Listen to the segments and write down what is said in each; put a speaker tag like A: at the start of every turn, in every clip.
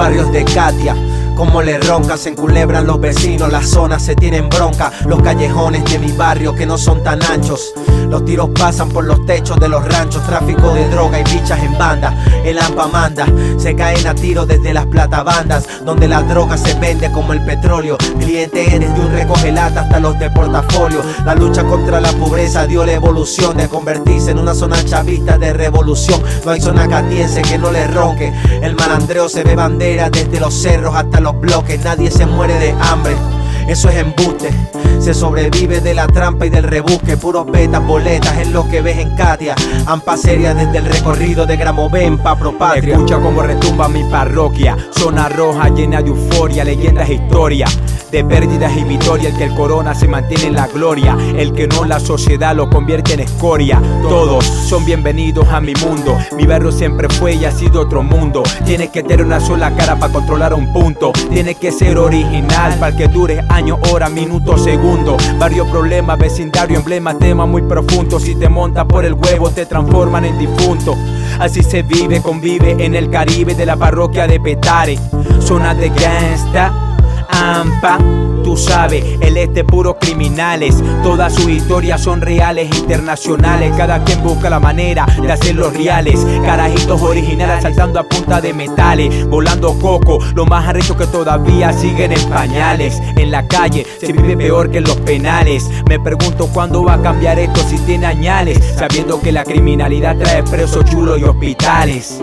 A: barrios de Katia. Como le ronca, se enculebran los vecinos, las zonas se tienen bronca. Los callejones de mi barrio que no son tan anchos. Los tiros pasan por los techos de los ranchos. Tráfico de droga y bichas en banda. El AMPA manda, se caen a tiros desde las platabandas, donde la droga se vende como el petróleo. Cliente eres de un recogelata hasta los de portafolio. La lucha contra la pobreza dio la evolución de convertirse en una zona chavista de revolución. No hay zona catiense que no le ronque. El malandreo se ve bandera desde los cerros hasta los bloques. Nadie se muere de hambre, eso es embuste. Se sobrevive de la trampa y del rebusque. Puros betas, boletas es lo que ves en Katia. AMPA seria desde el recorrido de Gramoven pa' Propatria.
B: Escucha como retumba mi parroquia. Zona roja llena de euforia, leyendas e historia de pérdidas y victorias. El que el corona se mantiene en la gloria, el que no, la sociedad lo convierte en escoria. Todos son bienvenidos a mi mundo. Mi barrio siempre fue y ha sido otro mundo. Tienes que tener una sola cara para controlar un punto. Tienes que ser original para que dure años, horas, minutos, segundos. Barrio problema, vecindario, emblema, tema muy profundo. Si te montas por el huevo te transforman en difunto. Así se vive, convive en el Caribe de la parroquia de Petare. Zona de gangsta, AMPA, tú sabes, el este puros criminales. Todas sus historias son reales, internacionales. Cada quien busca la manera de hacerlos reales. Carajitos originales saltando a punta de metales, volando coco, lo más arrecho que todavía siguen en pañales. En la calle se vive peor que en los penales. Me pregunto cuándo va a cambiar esto si tiene añales, sabiendo que la criminalidad trae presos chulos y hospitales.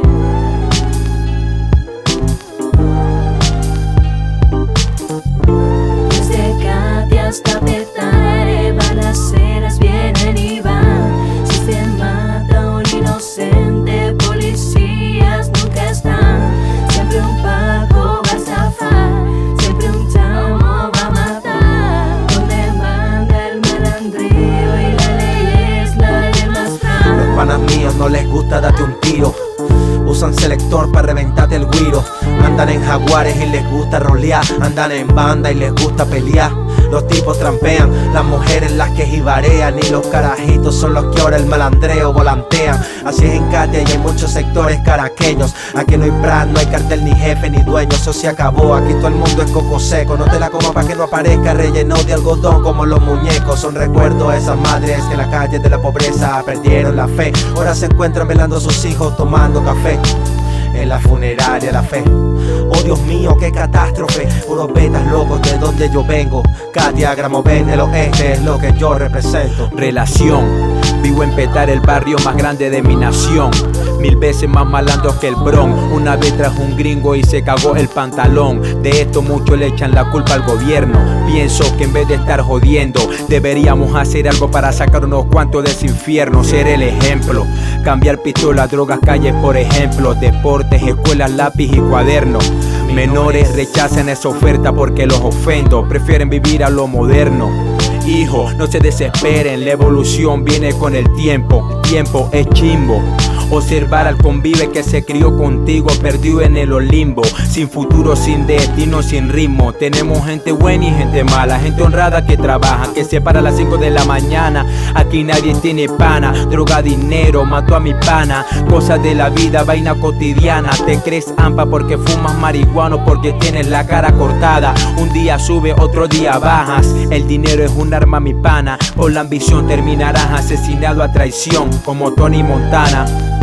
C: Hasta Petare, balaceras vienen y van. Si se mata un inocente, policías nunca están. Siempre un paco va a zafar, siempre un chamo va a matar. Donde manda el malandrío y la ley es la de más grande.
A: Los panas míos no les gusta darte un tiro. Usan selector para reventarte el guiro. Andan en jaguares y les gusta rolear. Andan en banda y les gusta pelear. Los tipos trampean, las mujeres las que jibarean. Y los carajitos son los que ahora el malandreo volantean. Así es en Katia y hay muchos sectores caraqueños. Aquí no hay plan, no hay cartel ni jefe ni dueño. Eso se acabó, aquí todo el mundo es coco seco. No te la comas pa' que no aparezca relleno de algodón como los muñecos. Son recuerdos de esas madres que en la calle de la pobreza perdieron la fe. Ahora se encuentran velando a sus hijos tomando café en la funeraria la fe. Oh Dios mío, qué catástrofe. Puros betas locos de donde yo vengo. Katia, Gramoven, el oeste es lo que yo represento.
B: Relación, vivo en Petare, el barrio más grande de mi nación. 1000 veces más malandro que el Bronx. Una vez trajo un gringo y se cagó el pantalón. De esto muchos le echan la culpa al gobierno. Pienso que en vez de estar jodiendo, deberíamos hacer algo para sacar unos cuantos de ese infierno. Ser el ejemplo, cambiar pistola, drogas, calles por ejemplo. Deportes, escuelas, lápiz y cuadernos. Menores rechazan esa oferta porque los ofendo. Prefieren vivir a lo moderno. Hijo, no se desesperen, la evolución viene con el tiempo. El tiempo es chimbo. Observar al convive que se crió contigo, perdido en el Olimbo. Sin futuro, sin destino, sin ritmo. Tenemos gente buena y gente mala, gente honrada que trabaja, que se para a las 5 de la mañana. Aquí nadie tiene pana, droga, dinero, mató a mi pana. Cosas de la vida, vaina cotidiana. Te crees AMPA porque fumas marihuano, porque tienes la cara cortada. Un día sube, otro día bajas. El dinero es un arma, mi pana. Por la ambición terminarás asesinado a traición, como Tony Montana.